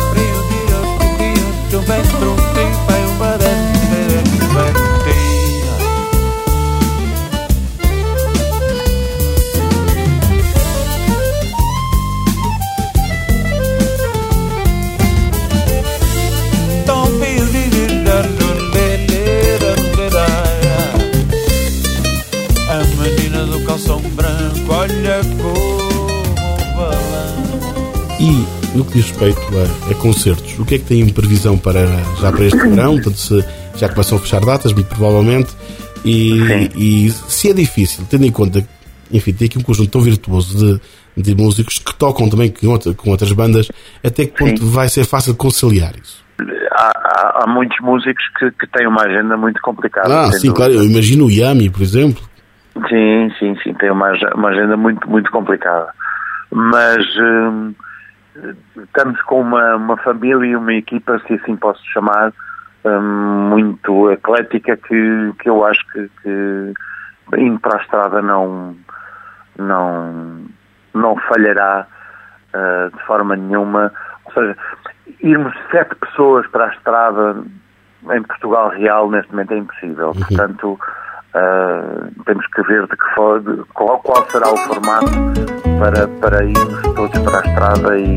A menina do calção branco, olha como balança. E no que diz respeito a, a concertos, o que é que tem em previsão para, já para este verão? Portanto, se já começam a fechar datas, muito provavelmente, e, e se é difícil, tendo em conta, enfim, tem aqui um conjunto tão virtuoso de, de músicos que tocam também com, outra, com outras bandas, até que ponto Sim. vai ser fácil conciliar isso? Há, há, há muitos músicos que, que têm uma agenda muito complicada. Ah, sim, dúvida. Claro, eu imagino o Yami, por exemplo. Sim, sim, sim, tem uma, uma agenda muito, muito complicada. Mas hum, estamos com uma, uma família e uma equipa, se assim posso chamar, hum, muito eclética, que, que eu acho que, que indo para a estrada não, não, não falhará uh, de forma nenhuma. Ou seja, irmos sete pessoas para a estrada em Portugal Real neste momento é impossível. Uhum. Portanto, uh, temos que ver de que for, de qual, qual será o formato para, para irmos todos para a estrada e,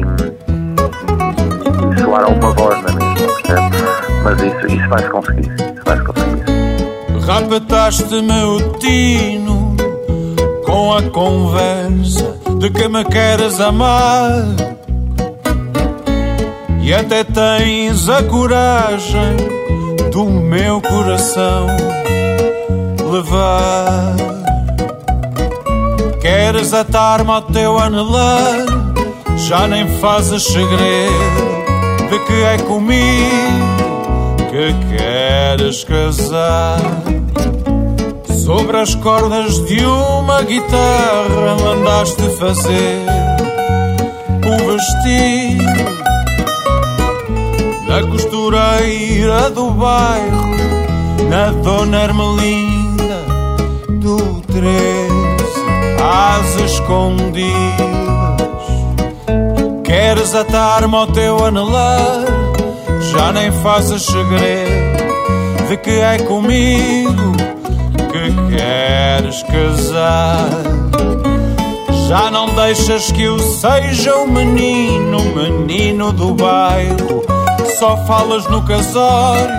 e soar a uma voz na mesma, percebe? Mas isso, isso vai-se conseguir. Isso vai-se conseguir. Rapataste-me o tino com a conversa de que me queres amar. E até tens a coragem do meu coração levar. Queres atar-me ao teu anelar, já nem fazes segredo de que é comigo que queres casar. Sobre as cordas de uma guitarra mandaste fazer o vestido da costureira do bairro, na Dona Ermelinda do treze, às escondidas. Queres atar-me ao teu anelar, já nem fazes segredo de que é comigo que queres casar. Já não deixas que eu seja o menino, menino do bairro, só falas no casório,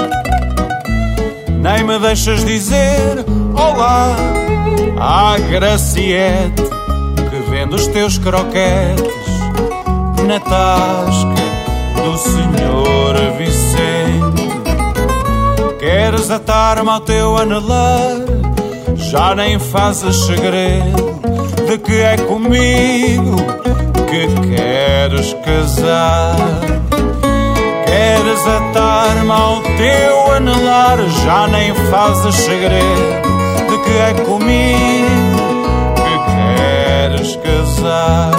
nem me deixas dizer olá à Graciete, que vende os teus croquetes na tasca do senhor Vicente. Queres atar-me ao teu anelar, já nem fazes segredo de que é comigo que queres casar. Queres atar-me ao teu anelar, já nem fazes segredo de que é comigo que queres casar.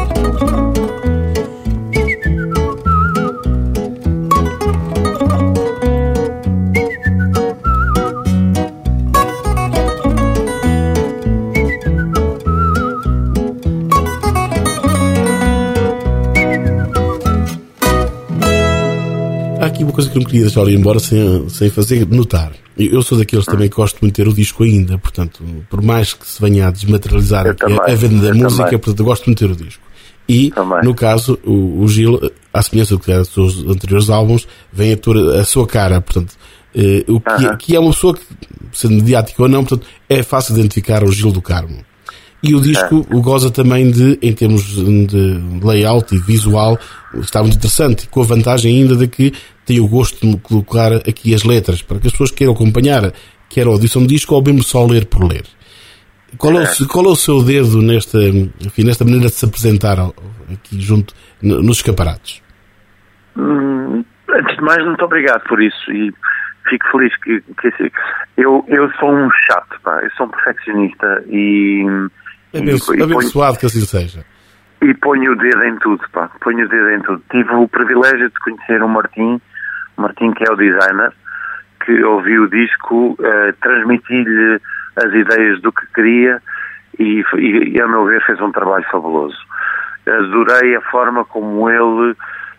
Aqui uma coisa que eu não queria deixar ali embora sem, sem fazer notar. Eu sou daqueles também que gosto muito de ter o disco ainda, portanto, por mais que se venha a desmaterializar a, a venda da música, também. Portanto, eu gosto muito de ter o disco. E, também. No caso, o, o Gil, à semelhança do que era dos seus anteriores álbuns, vem a ter a sua cara, portanto, eh, o que, uh-huh. que é uma pessoa que, sendo mediática ou não, portanto, é fácil identificar o Gil do Carmo. E o disco é. o goza também de, em termos de layout e visual, está muito interessante, com a vantagem ainda de que tem o gosto de colocar aqui as letras, para que as pessoas queiram acompanhar, quer a audição do disco ou mesmo só ler por ler. Qual é, o, qual é o seu dedo nesta, enfim, nesta maneira de se apresentar aqui junto, nos escaparates? Hum, antes de mais, muito obrigado por isso e fico feliz que, que assim, eu, eu sou um chato, pá, eu sou um perfeccionista e... Abenço, e, e abençoado ponho, que assim seja. E ponho o dedo em tudo, pá. Ponho o dedo em tudo. Tive o privilégio de conhecer o Martim, o Martim que é o designer, que ouviu o disco, uh, transmiti-lhe as ideias do que queria e, e, e, a meu ver, fez um trabalho fabuloso. adorei a forma como ele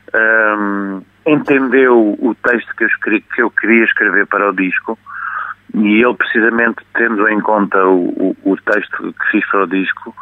um, entendeu o texto que eu, escrevi, que eu queria escrever para o disco, e ele, precisamente tendo em conta o, o, o texto que fiz para o disco,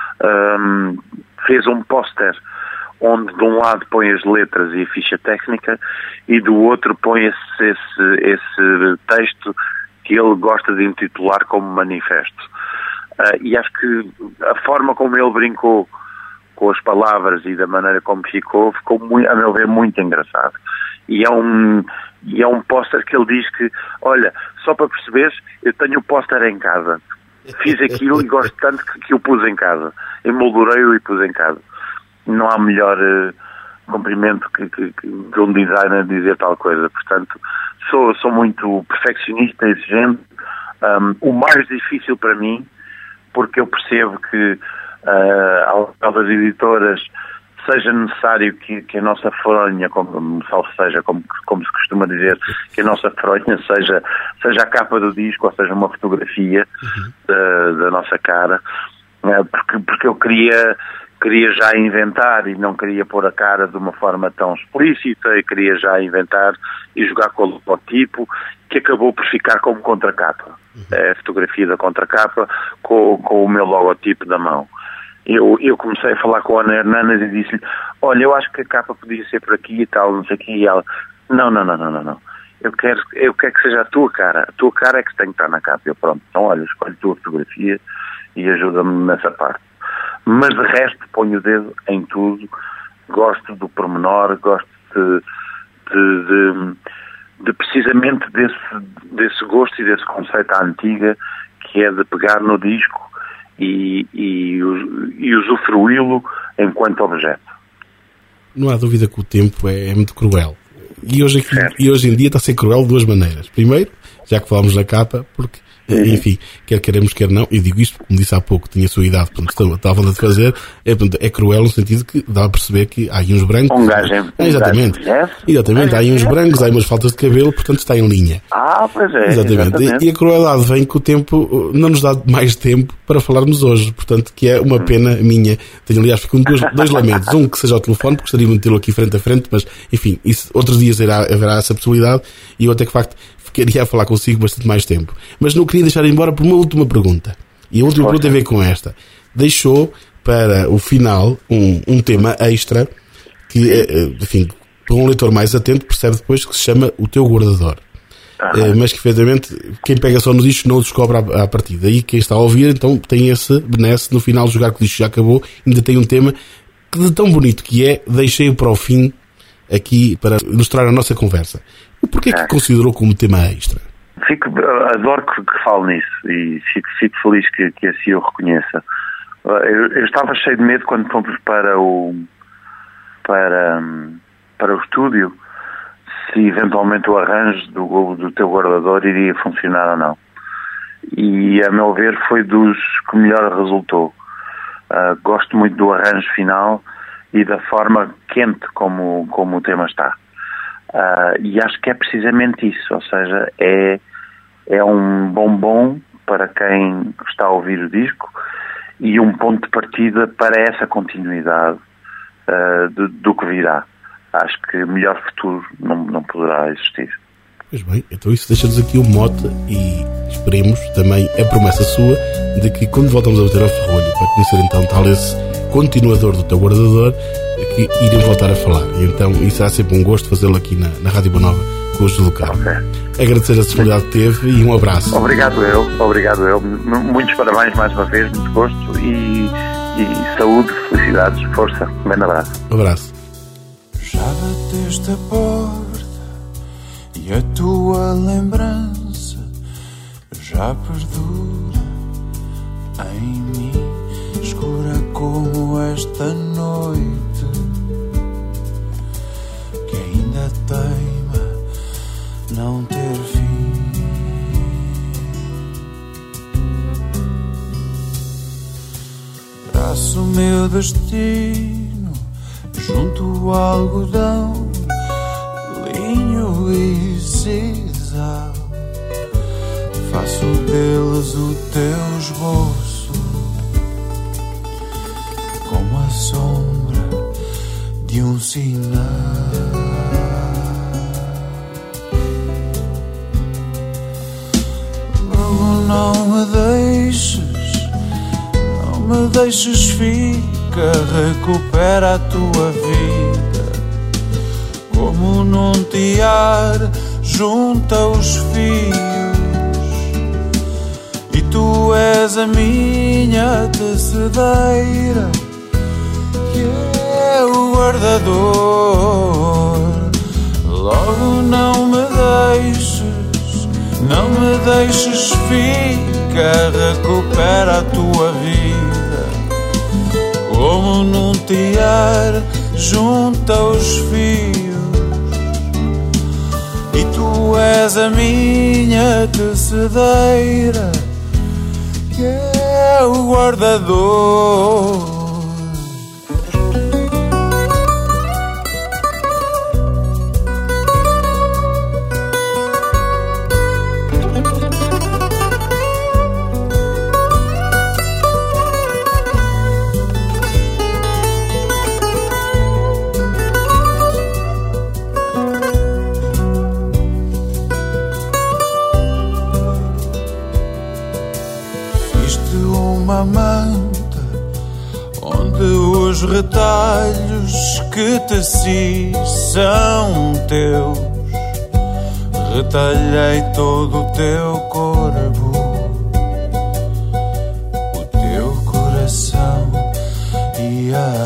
um, fez um póster onde de um lado põe as letras e a ficha técnica e do outro põe esse, esse, esse texto que ele gosta de intitular como manifesto. Uh, e acho que a forma como ele brincou com as palavras e da maneira como ficou, ficou, muito, a meu ver, muito engraçado. E é um, e é um póster que ele diz que, olha, só para perceberes, eu tenho o póster em casa. Fiz aquilo e gosto tanto que, que o pus em casa. Emoldurei-o e pus em casa. Não há melhor uh, cumprimento que, que, que de um designer dizer tal coisa. Portanto, sou, sou muito perfeccionista, exigente. Um, o mais difícil para mim, porque eu percebo que uh, ao nível das editoras seja necessário que, que a nossa fronha, como, salvo seja, como, como se costuma dizer, que a nossa fronha seja, seja a capa do disco, ou seja, uma fotografia uhum. da, da nossa cara, uh, porque, porque eu queria, queria já inventar e não queria pôr a cara de uma forma tão explícita, e queria já inventar e jogar com o logotipo, que acabou por ficar como contracapa. Uhum. É a fotografia da contracapa com, com o meu logotipo da mão. Eu, eu comecei a falar com a Ana Hernanas e disse-lhe, olha, eu acho que a capa podia ser por aqui e tal, não sei o quê, e ela, não, não, não, não, não, não. Eu quero, eu quero que seja a tua cara, a tua cara é que tem que estar na capa. Eu, pronto, então olha, escolhe a tua fotografia e ajuda-me nessa parte. Mas de resto ponho o dedo em tudo, gosto do pormenor, gosto de, de, de, de precisamente desse, desse gosto e desse conceito à antiga, que é de pegar no disco e, e, e usufruí-lo enquanto objeto. Não há dúvida que o tempo é, é muito cruel. E hoje, aqui, e hoje em dia está a ser cruel de duas maneiras. Primeiro, já que falámos na capa, porque, enfim, quer queremos, quer não, eu digo isto, como disse há pouco, tinha a sua idade, portanto, estava a fazer, é, portanto, é cruel no sentido que dá a perceber que há aí uns brancos. Um gajo é, é, exatamente. Um gajo exatamente, há aí uns brancos, há aí umas faltas de cabelo, portanto está em linha. Ah, pois é. Exatamente. exatamente. E, e a crueldade vem que o tempo não nos dá mais tempo para falarmos hoje, portanto, que é uma pena minha. Tenho, aliás, com dois, dois lamentos. Um que seja ao telefone, porque gostaria de tê-lo aqui frente a frente, mas, enfim, isso, outros dias irá, haverá essa possibilidade, e eu até que, de facto, queria falar consigo bastante mais tempo. Mas não queria deixar embora por uma última pergunta. E a última pergunta tem a ver com esta. Deixou para o final um, um tema extra que, enfim, para um leitor mais atento percebe depois que se chama O Teu Guardador. Uh, mas que, efetivamente, quem pega só no disco não o descobre à, à partida. E quem está a ouvir, então, tem esse benesse no final de jogar que o disco já acabou, ainda tem um tema que de tão bonito que é, deixei-o para o fim aqui para ilustrar a nossa conversa. O porquê que considerou como tema extra? Fico, adoro que, que falo nisso e fico, fico feliz que, que assim eu reconheça. Eu, eu estava cheio de medo quando fomos para o para, para o estúdio, se eventualmente o arranjo do, do Teu Guardador iria funcionar ou não. E, a meu ver, foi dos que melhor resultou. Uh, gosto muito do arranjo final e da forma quente como, como o tema está. Uh, e acho que é precisamente isso, ou seja, é, é um bombom para quem está a ouvir o disco e um ponto de partida para essa continuidade uh, do, do que virá. Acho que melhor futuro não, não poderá existir. Pois bem, então isso deixa-nos aqui o mote e esperemos também a promessa sua de que quando voltamos a bater ao ferrolho para conhecer então tal esse continuador do Teu Guardador, que iremos voltar a falar. E então isso será sempre um gosto fazê-lo aqui na, na Rádio Boa Nova com o José Carlos. Okay. Agradecer a disponibilidade que teve e um abraço. Obrigado eu, obrigado eu. Muitos parabéns mais uma vez, muito gosto e, e saúde, felicidades, força. Um grande abraço. Um abraço. Já bateste a porta e a tua lembrança já perdura em mim, escura como esta noite que ainda teima não ter fim. Traço o meu destino junto ao algodão, linho e sisal, faço deles o teu esboço como a sombra de um sinal. Logo não me deixes, não me deixes, fica, recupera a tua vida. Como num tiar, junta os fios, e tu és a minha tecedeira, que é o guardador. Logo não me deixes, não me deixes, fica, recupera a tua vida. Como num tiar, junta os fios, e tu és a minha tecedeira, que é o guardador. Uma manta onde os retalhos que teci são teus. Retalhei todo o teu corpo, o teu coração e a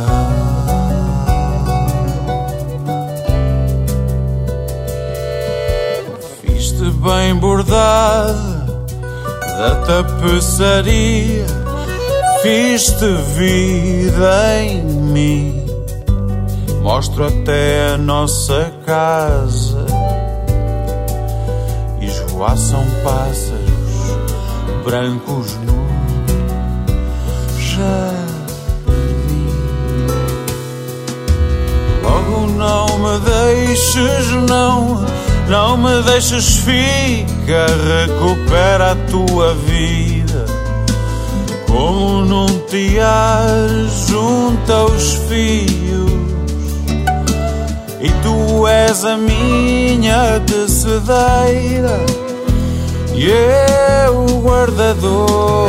alma. Fiz-te bem bordada da tapeçaria, fiz-te vida em mim. Mostro até a nossa casa, e esvoaçam pássaros brancos no jardim. Logo não me deixes, não, não me deixes, fica, recupera a tua vida. Como num tiar, junta os fios, e tu és a minha tecedeira, e eu o guardador.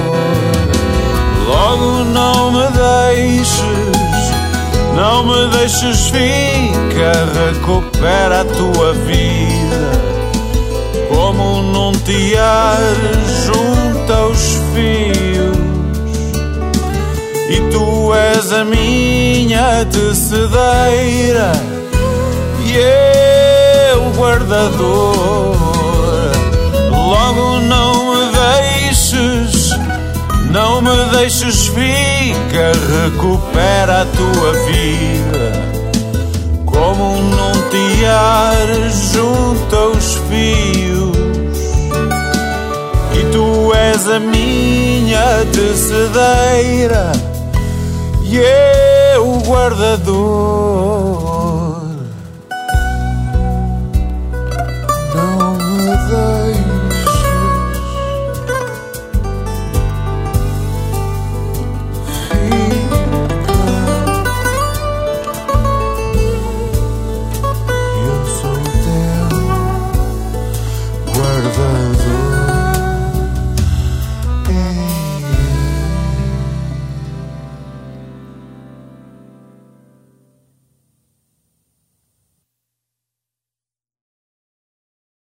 Logo não me deixes, não me deixes, fica, recupera a tua vida. Como num tiar, junta os fios, e tu és a minha tecedeira, e eu o guardador. Logo não me deixes, não me deixes, fica, recupera a tua vida. Como num tiar, junta os fios, e tu és a minha tecedeira, e eu o guardador.